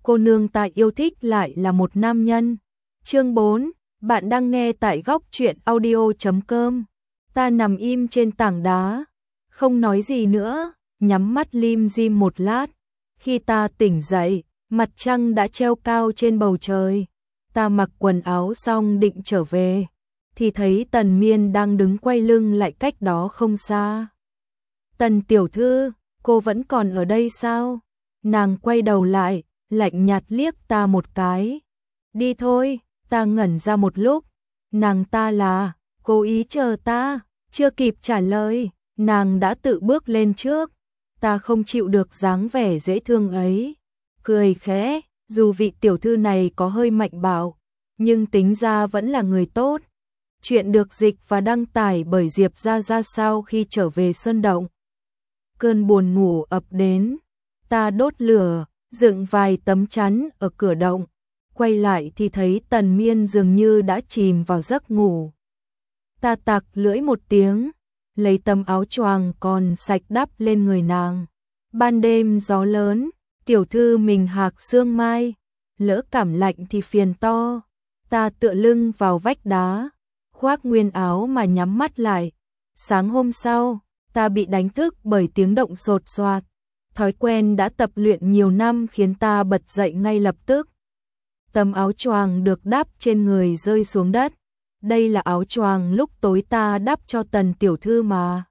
cô nương ta yêu thích lại là một nam nhân. Chương 4, bạn đang nghe tại góc truyện audio.com. Ta nằm im trên tảng đá, không nói gì nữa, nhắm mắt lim dim một lát. Khi ta tỉnh dậy, mặt trăng đã treo cao trên bầu trời. Ta mặc quần áo xong định trở về, thì thấy Tần Miên đang đứng quay lưng lại cách đó không xa. Tần tiểu thư, cô vẫn còn ở đây sao? Nàng quay đầu lại, lạnh nhạt liếc ta một cái. Đi thôi, ta ngẩn ra một lúc. Nàng ta là, cố ý chờ ta, chưa kịp trả lời, nàng đã tự bước lên trước. Ta không chịu được dáng vẻ dễ thương ấy. Cười khẽ, dù vị tiểu thư này có hơi mạnh bạo, nhưng tính ra vẫn là người tốt. Chuyện được dịch và đăng tải bởi Diệp Gia Gia sau khi trở về Sơn Động. Cơn buồn ngủ ập đến, ta đốt lửa, dựng vài tấm chắn ở cửa động, quay lại thì thấy Tần Miên dường như đã chìm vào giấc ngủ. Ta tặc lưỡi một tiếng, lấy tấm áo choàng còn sạch đắp lên người nàng. Ban đêm gió lớn, tiểu thư mình hạc sương mai, lỡ cảm lạnh thì phiền to. Ta tựa lưng vào vách đá, khoác nguyên áo mà nhắm mắt lại. Sáng hôm sau, ta bị đánh thức bởi tiếng động sột soạt. Thói quen đã tập luyện nhiều năm khiến ta bật dậy ngay lập tức. Tấm áo choàng được đắp trên người rơi xuống đất. Đây là áo choàng lúc tối ta đắp cho Tần tiểu thư mà.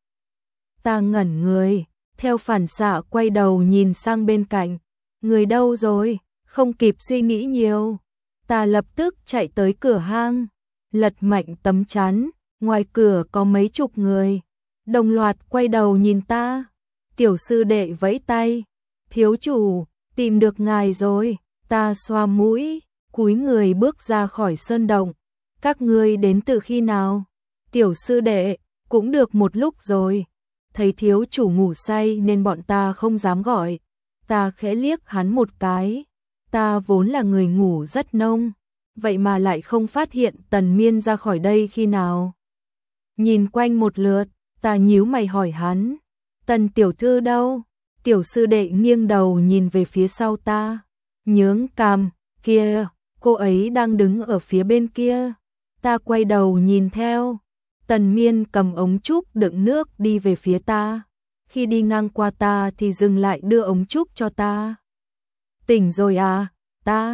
Ta ngẩn người, theo phản xạ quay đầu nhìn sang bên cạnh. Người đâu rồi? Không kịp suy nghĩ nhiều. Ta lập tức chạy tới cửa hang, lật mạnh tấm chắn, ngoài cửa có mấy chục người. Đồng loạt quay đầu nhìn ta. Tiểu sư đệ vẫy tay. Thiếu chủ, tìm được ngài rồi. Ta xoa mũi, cúi người bước ra khỏi sơn động. Các ngươi đến từ khi nào? Tiểu sư đệ, cũng được một lúc rồi. Thấy thiếu chủ ngủ say nên bọn ta không dám gọi. Ta khẽ liếc hắn một cái. Ta vốn là người ngủ rất nông, vậy mà lại không phát hiện Tần Miên ra khỏi đây khi nào. Nhìn quanh một lượt, ta nhíu mày hỏi hắn. Tần tiểu thư đâu? Tiểu sư đệ nghiêng đầu nhìn về phía sau ta. Nhướng cằm, kia, cô ấy đang đứng ở phía bên kia. Ta quay đầu nhìn theo. Tần Miên cầm ống trúc đựng nước đi về phía ta. Khi đi ngang qua ta thì dừng lại đưa ống trúc cho ta. Tỉnh rồi à? Ta.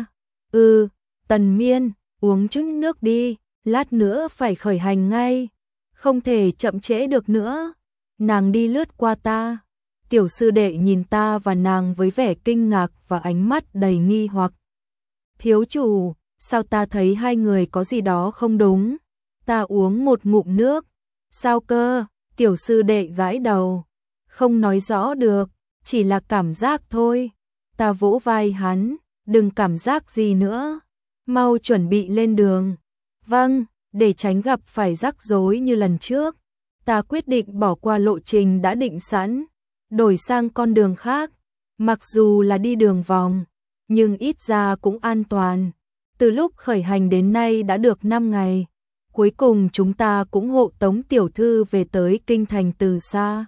Tần Miên, uống chút nước đi, lát nữa phải khởi hành ngay. Không thể chậm trễ được nữa. Nàng đi lướt qua ta. Tiểu sư đệ nhìn ta và nàng với vẻ kinh ngạc và ánh mắt đầy nghi hoặc. Thiếu chủ, sao ta thấy hai người có gì đó không đúng? Ta uống một ngụm nước. Sao cơ? Tiểu sư đệ gãi đầu. Không nói rõ được, chỉ là cảm giác thôi. Ta vỗ vai hắn, đừng cảm giác gì nữa. Mau chuẩn bị lên đường. Vâng, để tránh gặp phải rắc rối như lần trước. Ta quyết định bỏ qua lộ trình đã định sẵn, đổi sang con đường khác. Mặc dù là đi đường vòng, nhưng ít ra cũng an toàn. Từ lúc khởi hành đến nay đã được 5 ngày. Cuối cùng chúng ta cũng hộ tống tiểu thư về tới kinh thành từ xa.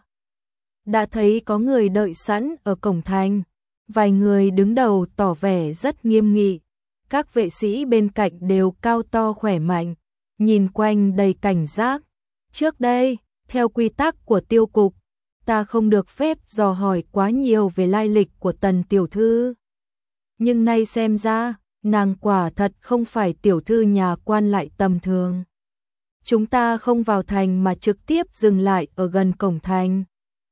Đã thấy có người đợi sẵn ở cổng thành. Vài người đứng đầu tỏ vẻ rất nghiêm nghị. Các vệ sĩ bên cạnh đều cao to khỏe mạnh, nhìn quanh đầy cảnh giác. Trước đây, theo quy tắc của tiêu cục, ta không được phép dò hỏi quá nhiều về lai lịch của Tần tiểu thư. Nhưng nay xem ra, nàng quả thật không phải tiểu thư nhà quan lại tầm thường. Chúng ta không vào thành mà trực tiếp dừng lại ở gần cổng thành.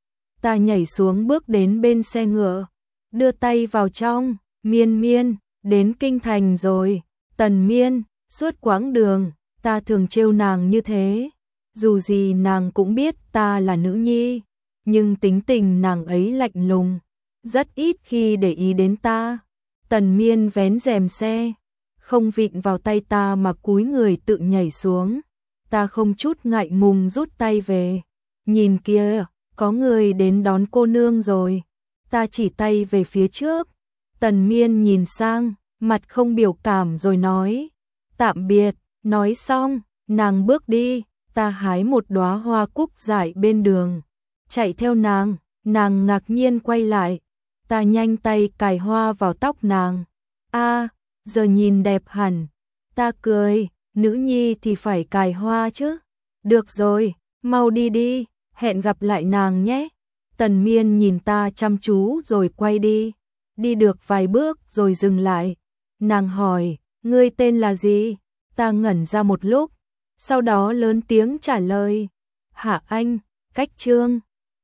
Ta nhảy xuống bước đến bên xe ngựa, đưa tay vào trong. Miên, đến kinh thành rồi. Tần Miên, suốt quãng đường, ta thường trêu nàng như thế. Dù gì nàng cũng biết ta là nữ nhi, nhưng tính tình nàng ấy lạnh lùng, rất ít khi để ý đến ta. Tần Miên vén rèm xe, không vịn vào tay ta mà cúi người tự nhảy xuống. Ta không chút ngại ngùng rút tay về. Nhìn kia, có người đến đón cô nương rồi. Ta chỉ tay về phía trước. Tần Miên nhìn sang, mặt không biểu cảm rồi nói. Tạm biệt. Nói xong, nàng bước đi. Ta hái một đóa hoa cúc dại bên đường, chạy theo nàng. Nàng ngạc nhiên quay lại. Ta nhanh tay cài hoa vào tóc nàng. A, giờ nhìn đẹp hẳn. Ta cười, nữ nhi thì phải cài hoa chứ. Được rồi, mau đi đi, hẹn gặp lại nàng nhé. Tần Miên nhìn ta chăm chú rồi quay đi. Đi được vài bước rồi dừng lại. Nàng hỏi, ngươi tên là gì? Ta ngẩn ra một lúc, sau đó lớn tiếng trả lời, Hạ Anh, Cách Trương.